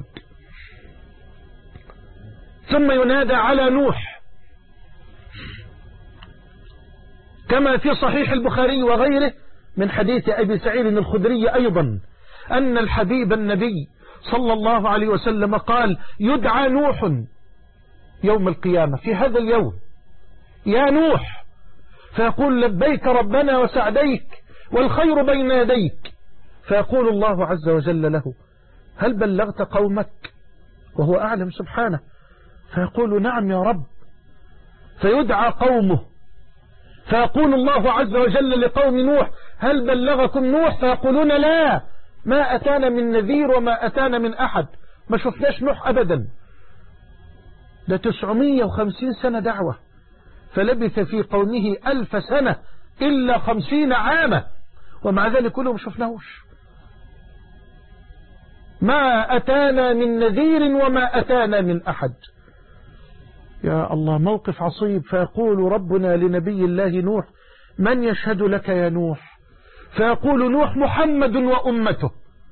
S2: ثم ينادى على نوح كما في صحيح البخاري وغيره من حديث أبي سعيد الخدري أيضا أن الحبيب النبي صلى الله عليه وسلم قال يدعى نوح يوم القيامة في هذا اليوم يا نوح فيقول لبيك ربنا وسعديك والخير بين يديك. فيقول الله عز وجل له هل بلغت قومك؟ وهو أعلم سبحانه. فيقول نعم يا رب. فيدعى قومه فيقول الله عز وجل لقوم نوح هل بلغكم نوح؟ فيقولون لا ما أتانا من نذير وما أتانا من أحد، ما شفناش نوح أبدا. ده تسعمائة وخمسين سنة دعوة فلبث في قومه ألف سنة إلا خمسين عاما ومع ذلك كله ما شفناهوش. ما أتانا من نذير وما أتانا من أحد. يا الله موقف عصيب. فيقول ربنا لنبي الله نوح من يشهد لك يا نوح؟ فيقول نوح محمد وأمته.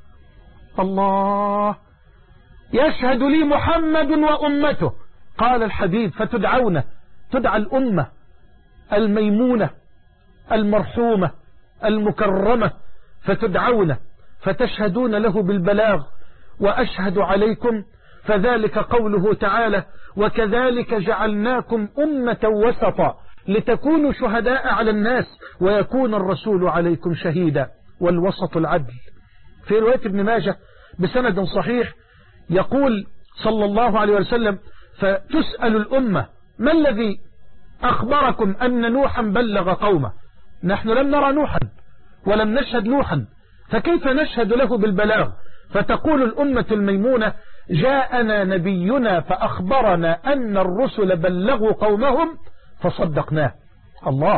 S2: الله يشهد لي محمد وأمته. قال الحبيب فتدعون تدعى الأمة الميمونة المرحومة المكرمة فتدعون فتشهدون له بالبلاغ وأشهد عليكم. فذلك قوله تعالى وكذلك جعلناكم أمة وسطا لتكونوا شهداء على الناس ويكون الرسول عليكم شهيدا. والوسط العدل. في رواية ابن ماجه بسند صحيح يقول صلى الله عليه وسلم فتسأل الأمة ما الذي أخبركم أن نوحا بلغ قومه؟ نحن لم نرى نوحا ولم نشهد نوحا فكيف نشهد له بالبلاغ؟ فتقول الأمة الميمونة جاءنا نبينا فأخبرنا أن الرسل بلغوا قومهم فصدقناه. الله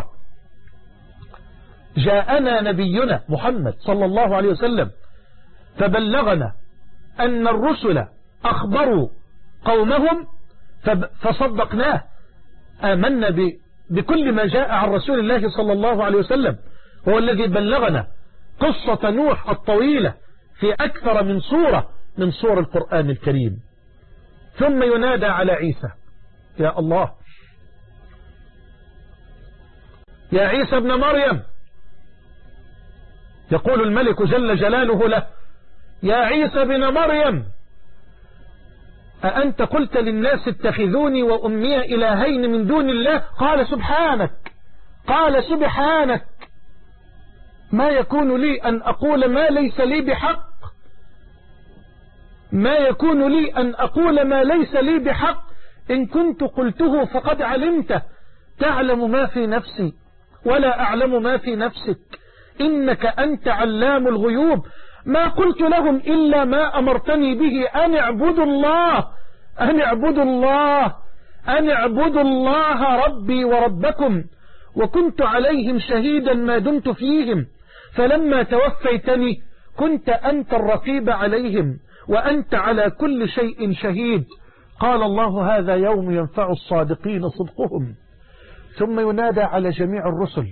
S2: جاءنا نبينا محمد صلى الله عليه وسلم فبلغنا أن الرسل أخبروا قومهم فصدقناه. آمنا بكل ما جاء عن رسول الله صلى الله عليه وسلم هو الذي بلغنا قصة نوح الطويلة في أكثر من سورة من سور القرآن الكريم. ثم ينادى على عيسى يا الله يا عيسى ابن مريم. يقول الملك جل جلاله له يا عيسى ابن مريم أأنت قلت للناس اتخذوني وأمي إلهين من دون الله؟ قال سبحانك قال سبحانك ما يكون لي أن أقول ما ليس لي بحق ما يكون لي أن أقول ما ليس لي بحق إن كنت قلته فقد علمته تعلم ما في نفسي ولا أعلم ما في نفسك إنك أنت علام الغيوب. ما قلت لهم إلا ما أمرتني به أن اعبدوا الله أن اعبدوا الله أن اعبدوا الله ربي وربكم وكنت عليهم شهيدا ما دمت فيهم فلما توفيتني كنت أنت الرقيب عليهم وأنت على كل شيء شهيد. قال الله هذا يوم ينفع الصادقين صدقهم. ثم ينادى على جميع الرسل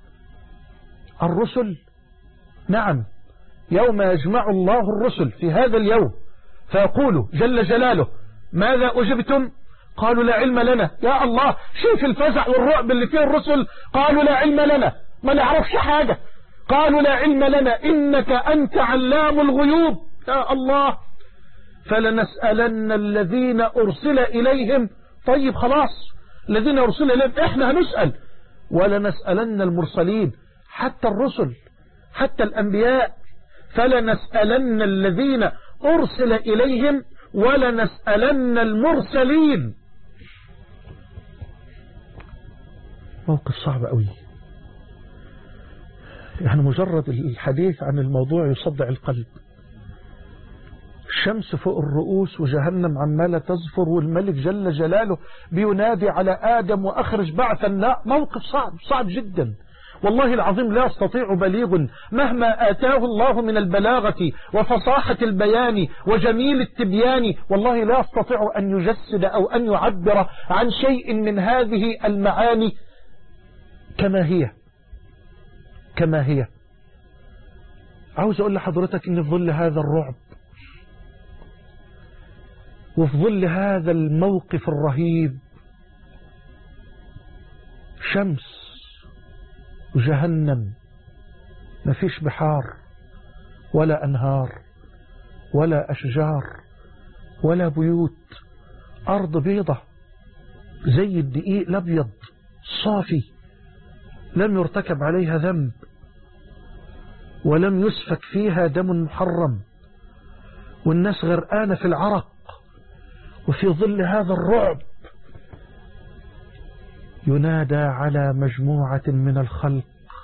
S2: الرسل نعم يوم يجمع الله الرسل في هذا اليوم فيقول جل جلاله ماذا أجبتم؟ قالوا لا علم لنا. يا الله شوف الفزع والرعب اللي فيه الرسل. قالوا لا علم لنا ما نعرفش حاجة. قالوا لا علم لنا إنك أنت علام الغيوب. يا الله فلنسألن الذين أرسل إليهم. طيب خلاص الذين أرسل إليهم إحنا هنسأل ولنسألن المرسلين. حتى الرسل حتى الأنبياء فلنسألن الذين أرسل إليهم ولنسألن المرسلين. موقف صعب قوي، يعني مجرد الحديث عن الموضوع يصدع القلب. الشمس فوق الرؤوس وجهنم عمالة تزفر والملك جل جلاله بينادي على آدم وأخرج بعثا. لا، موقف صعب صعب جدا والله العظيم، لا يستطيع بليغ مهما آتاه الله من البلاغة وفصاحة البيان وجميل التبيان، والله لا يستطيع أن يجسد أو أن يعبر عن شيء من هذه المعاني كما هي كما هي. عاوز أقول لحضرتك إن في ظل هذا الرعب وفي ظل هذا الموقف الرهيب، شمس وجهنم، مفيش بحار ولا أنهار ولا أشجار ولا بيوت، أرض بيضة زي الدقيق الأبيض صافي، لم يرتكب عليها ذنب ولم يسفك فيها دم محرم، والناس غرقانة في العرق. وفي ظل هذا الرعب ينادى على مجموعة من الخلق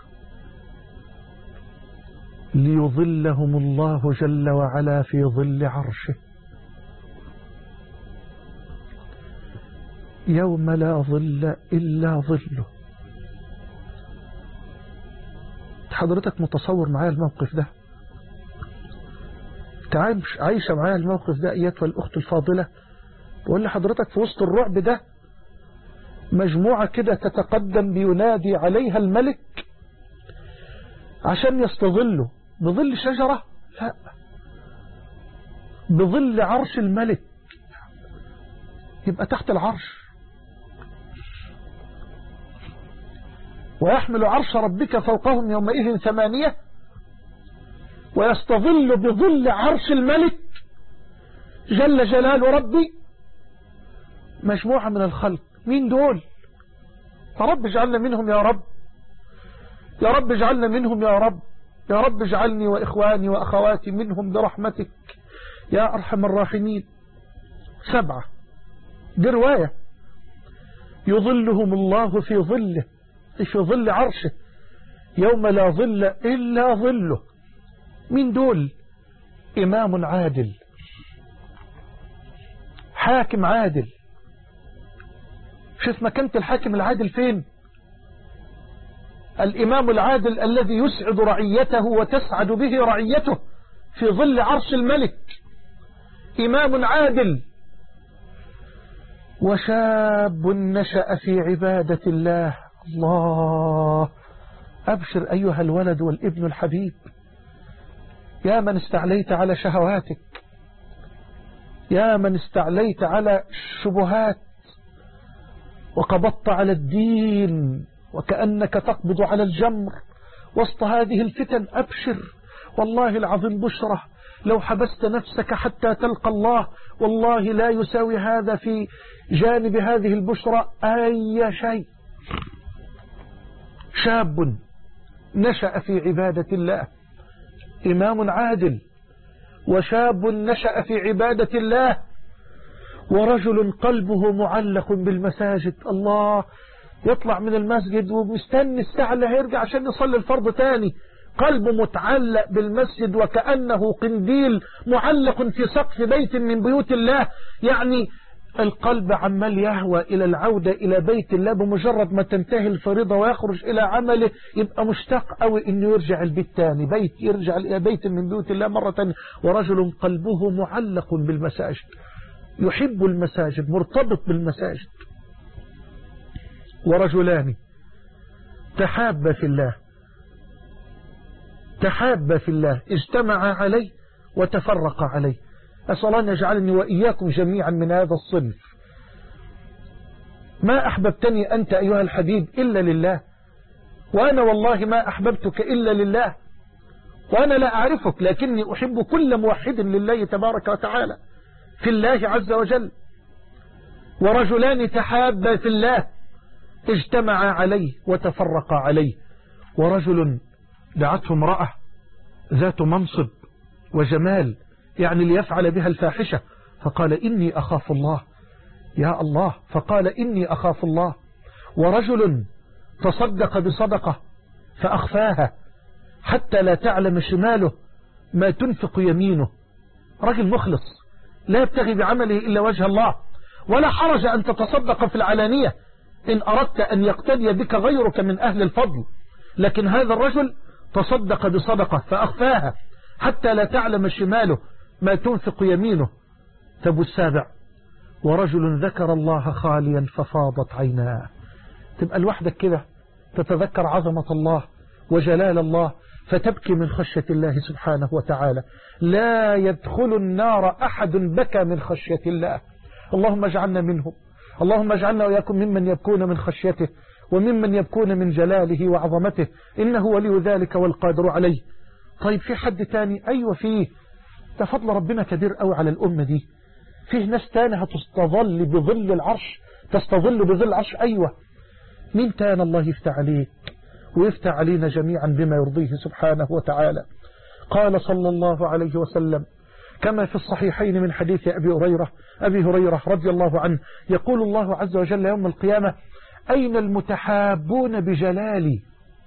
S2: ليظلهم الله جل وعلا في ظل عرشه يوم لا ظل إلا ظله. حضرتك متصور معايا الموقف ده؟ تعايش عايشة معايا الموقف ده أيتها الأخت الفاضلة؟ بقول لحضرتك في وسط الرعب ده مجموعة كده تتقدم بينادي عليها الملك عشان يستظلوا بظل شجرة، لا، بظل عرش الملك، يبقى تحت العرش. ويحمل عرش ربك فوقهم يومئذ ثمانية، ويستظل بظل عرش الملك جل جلال ربي مجموعة من الخلق. مين دول؟ يا رب اجعلنا منهم يا رب، يا رب اجعلنا منهم يا رب، يا رب اجعلني وإخواني وأخواتي منهم برحمتك يا أرحم الراحمين. سبعة، دي رواية، يظلهم الله في ظله، في ظل عرشه يوم لا ظل إلا ظله. مين دول؟ إمام عادل، حاكم عادل. شوف مكانة الحاكم العادل فين؟ الإمام العادل الذي يسعد رعيته وتسعد به رعيته في ظل عرش الملك، إمام عادل. وشاب نشأ في عبادة الله. الله، أبشر أيها الولد والابن الحبيب، يا من استعليت على شهواتك، يا من استعليت على الشبهات وقبضت على الدين وكأنك تقبض على الجمر وسط هذه الفتن. أبشر، والله العظيم بشرة، لو حبست نفسك حتى تلقى الله والله لا يساوي هذا في جانب هذه البشرة أي شيء. شاب نشأ في عبادة الله، إمام عادل، وشاب نشأ في عبادة الله، ورجل قلبه معلق بالمساجد. الله، يطلع من المسجد ومستني الساعة اللي هيرجع عشان يصلي الفرض تاني، قلبه متعلق بالمسجد وكأنه قنديل معلق في سقف بيت من بيوت الله. يعني القلب عمال يهوى إلى العودة إلى بيت الله، بمجرد ما تنتهي الفريضة ويخرج إلى عمله يبقى مشتاق قوي إنه يرجع البيت تاني، بيت يرجع إلى بيت من بيوت الله مرة تانية. ورجل قلبه معلق بالمساجد، يحب المساجد، مرتبط بالمساجد. ورجلان تحابا في الله، تحابا في الله، اجتمعا عليه وتفرقا عليه. أسأل أن يجعلني وإياكم جميعا من هذا الصنف. ما أحببتني أنت أيها الحبيب إلا لله، وأنا والله ما أحببتك إلا لله، وأنا لا أعرفك لكني أحب كل موحد لله تبارك وتعالى في الله عز وجل. ورجلان تحابا في الله اجتمعا عليه وتفرقا عليه. ورجل دعته امرأة ذات منصب وجمال، يعني ليفعل بها الفاحشة، فقال إني أخاف الله. يا الله، فقال إني أخاف الله. ورجل تصدق بصدقة فأخفاها حتى لا تعلم شماله ما تنفق يمينه. رجل مخلص لا يبتغي بعمله إلا وجه الله، ولا حرج أن تتصدق في العلانية إن أردت أن يقتدي بك غيرك من أهل الفضل، لكن هذا الرجل تصدق بصدقة فأخفاها حتى لا تعلم شماله ما تنفق يمينه. طب السابع، ورجل ذكر الله خاليا ففاضت عيناه. تبقى لوحدك كده تتذكر عظمة الله وجلال الله فتبكي من خشية الله سبحانه وتعالى. لا يدخل النار أحد بكى من خشية الله. اللهم اجعلنا منهم، اللهم اجعلنا وإياكم ممن يبكون من خشيته وممن يبكون من جلاله وعظمته، إنه ولي ذلك والقادر عليه. طيب في حد تاني؟ أيوة فيه، ده فضل ربنا كبير قوي على الأمة دي. فيه ناس تاني هتستظل بظل العرش، تستظل بظل العرش. أيوة، مين تاني؟ الله يفتح عليك ويفتح علينا جميعا بما يرضيه سبحانه وتعالى. قال صلى الله عليه وسلم كما في الصحيحين من حديث أبي هريرة أبي هريرة رضي الله عنه، يقول الله عز وجل يوم القيامة: أين المتحابون بجلالي؟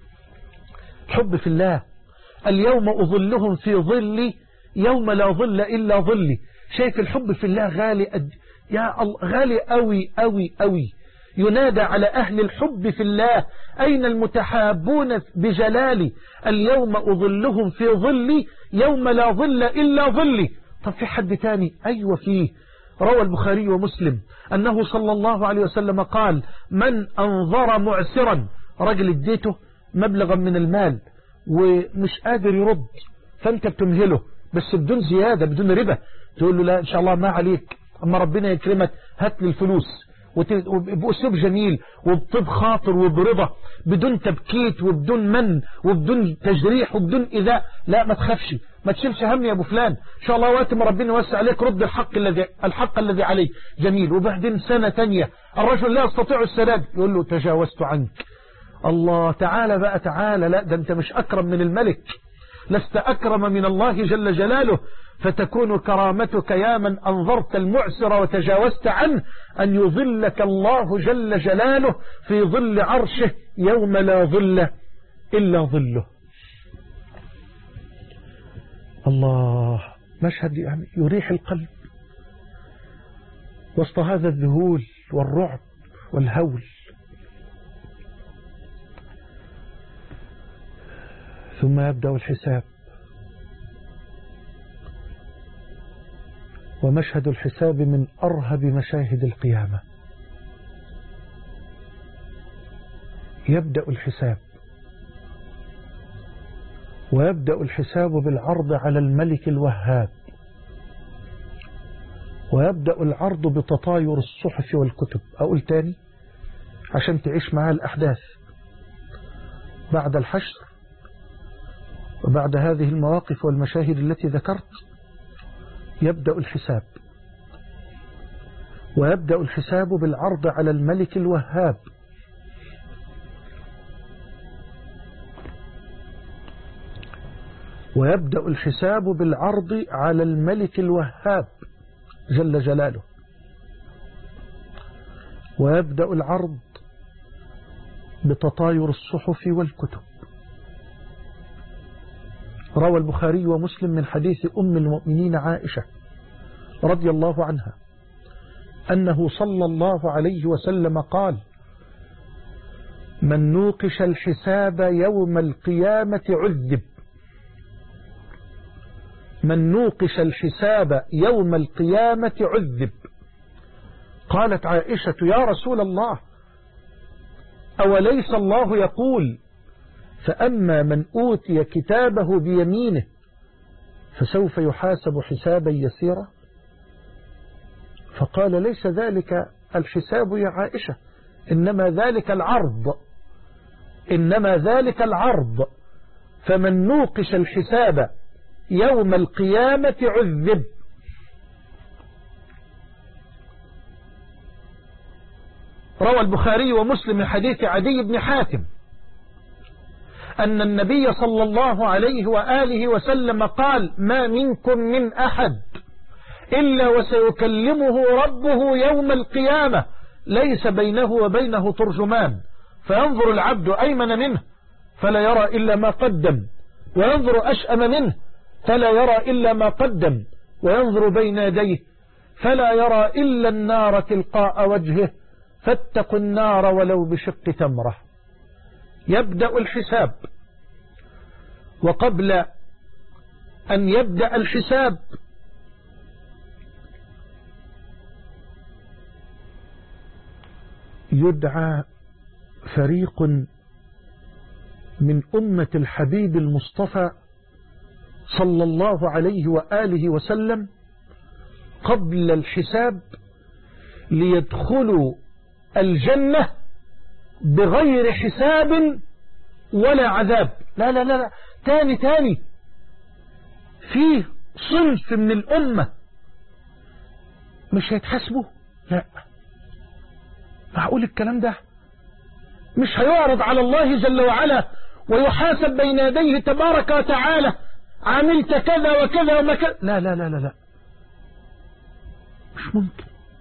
S2: حب في الله. اليوم أظلهم في ظلي يوم لا ظل إلا ظلي. شايف الحب في الله غالي أد... يا الله غالي أوي أوي أوي. ينادى على أهل الحب في الله: أين المتحابون بجلالي؟ اليوم أظلهم في ظلي يوم لا ظل إلا ظلي. طب في حد تاني؟ أيوة فيه. روى البخاري ومسلم أنه صلى الله عليه وسلم قال: من أنظر معسرا، رجل اديته مبلغا من المال ومش قادر يرد، فأنت بتمهله بس بدون زيادة بدون ربا، تقول له لا إن شاء الله ما عليك، أما ربنا يكرمك هات لي الفلوس، وبأسلوب جميل وبطيب خاطر وبرضا، بدون تبكيت وبدون من وبدون تجريح وبدون إذاء. لا ما تخافش، ما تشيلش هم يا أبو فلان، إن شاء الله وقت ما ربنا يوسع عليك رد الحق الذي الحق الذي عليه. جميل. وبعدين سنة تانية الرجل لا يستطيع السداد، يقول له تجاوزت عنك. الله تعالى بقى تعالى، لا ده أنت مش أكرم من الملك، لست أكرم من الله جل جلاله، فتكون كرامتك يا من أنظرت المعسر وتجاوزت عنه أن يظلك الله جل جلاله في ظل عرشه يوم لا ظل إلا ظله. الله، مشهد يعني يريح القلب وسط هذا الذهول والرعب والهول. ثم يبدأ الحساب، ومشهد الحساب من أرهب مشاهد القيامة. يبدأ الحساب، ويبدأ الحساب بالعرض على الملك الوهاب، ويبدأ العرض بتطاير الصحف والكتب. أقول تاني عشان تعيش معها الأحداث. بعد الحشر وبعد هذه المواقف والمشاهد التي ذكرت يبدأ الحساب، ويبدأ الحساب بالعرض على الملك الوهاب، ويبدأ الحساب بالعرض على الملك الوهاب جل جلاله، ويبدأ العرض بتطاير الصحف والكتب. روى البخاري ومسلم من حديث أم المؤمنين عائشة رضي الله عنها أنه صلى الله عليه وسلم قال: من نوقش الحساب يوم القيامة عذب. من نوقش الحساب يوم القيامة عذب. قالت عائشة: يا رسول الله، أوليس الله يقول: فأما من أوتي كتابه بيمينه فسوف يحاسب حسابا يسيرا؟ فقال: ليس ذلك الحساب يا عائشة، إنما ذلك العرض، إنما ذلك العرض. فمن نوقش الحساب يوم القيامة عذب. روى البخاري ومسلم من حديث عدي بن حاتم أن النبي صلى الله عليه وآله وسلم قال: ما منكم من أحد إلا وسيكلمه ربه يوم القيامة ليس بينه وبينه ترجمان، فينظر العبد أيمن منه فلا يرى إلا ما قدم، وينظر أشأم منه فلا يرى إلا ما قدم، وينظر بين يديه فلا يرى إلا النار تلقاء وجهه، فاتقوا النار ولو بشق تمرة. يبدأ الحساب، وقبل أن يبدأ الحساب يدعى فريق من أمة الحبيب المصطفى صلى الله عليه وآله وسلم قبل الحساب ليدخلوا الجنة بغير حساب ولا عذاب. لا لا لا, لا. تاني تاني فيه صنف من الأمة مش هيتحاسبوا. لا، معقول الكلام ده؟ مش هيعرض على الله جل وعلا ويحاسب بين يديه تبارك وتعالى عملت كذا وكذا وما كذا؟ لا لا لا لا لا، مش ممكن.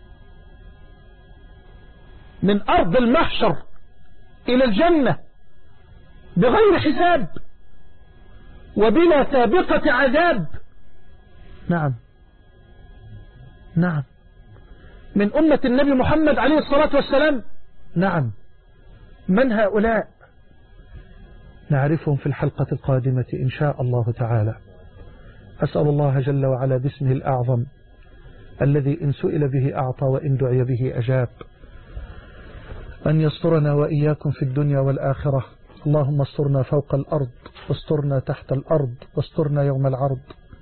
S2: من أرض المحشر إلى الجنة بغير حساب وبلا سابقة عذاب. نعم نعم، من أمة النبي محمد عليه الصلاة والسلام. نعم، من هؤلاء؟ نعرفهم في الحلقة القادمة إن شاء الله تعالى. أسأل الله جل وعلا باسمه الأعظم الذي إن سئل به أعطى وإن دعي به أجاب أن يسترنا وإياكم في الدنيا والآخرة. اللهم استرنا فوق الأرض، واسترنا تحت الأرض، واسترنا يوم العرض.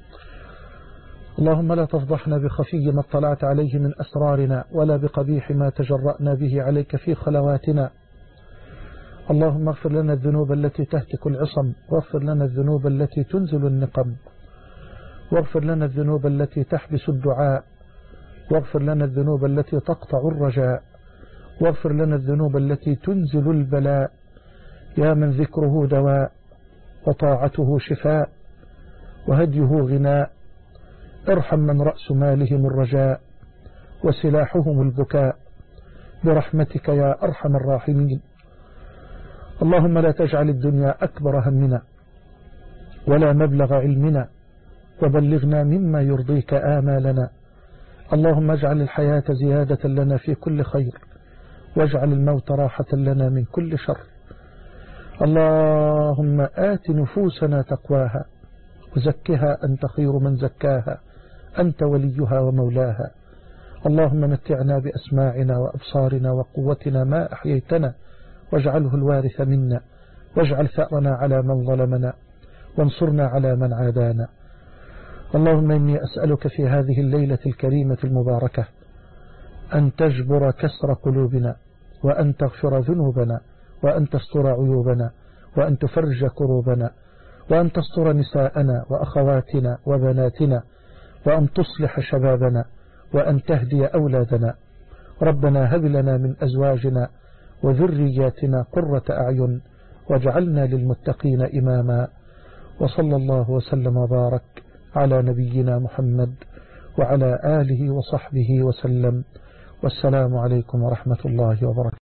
S2: اللهم لا تفضحنا بخفي ما اطلعت عليه من أسرارنا، ولا بقبيح ما تجرأنا به عليك في خلواتنا. اللهم اغفر لنا الذنوب التي تهتك العصم، واغفر لنا الذنوب التي تنزل النقم، واغفر لنا الذنوب التي تحبس الدعاء، واغفر لنا الذنوب التي تقطع الرجاء، واغفر لنا الذنوب التي تنزل البلاء، يا من ذكره دواء وطاعته شفاء وهديه غناء. ارحم من رأس مالهم الرجاء وسلاحهم البكاء برحمتك يا أرحم الراحمين. اللهم لا تجعل الدنيا أكبر همنا ولا مبلغ علمنا، وبلغنا مما يرضيك آمالنا. اللهم اجعل الحياة زيادة لنا في كل خير، واجعل الموت راحة لنا من كل شر. اللهم آت نفوسنا تقواها وزكها أنت خير من زكاها، أنت وليها ومولاها. اللهم متعنا بأسماعنا وأبصارنا وقوتنا ما أحييتنا، واجعله الوارث منا، واجعل ثأرنا على من ظلمنا، وانصرنا على من عادانا. اللهم إني أسألك في هذه الليلة الكريمة المباركة أن تجبر كسر قلوبنا، وأن تغفر ذنوبنا، وأن تستر عيوبنا، وأن تفرج كروبنا، وأن تستر نساءنا وأخواتنا وبناتنا، وأن تصلح شبابنا، وأن تهدي أولادنا. ربنا هب لنا من أزواجنا وذرياتنا قرة أعين واجعلنا للمتقين إماما. وصلى الله وسلم وبارك على نبينا محمد وعلى آله وصحبه وسلم، والسلام عليكم ورحمة الله وبركاته.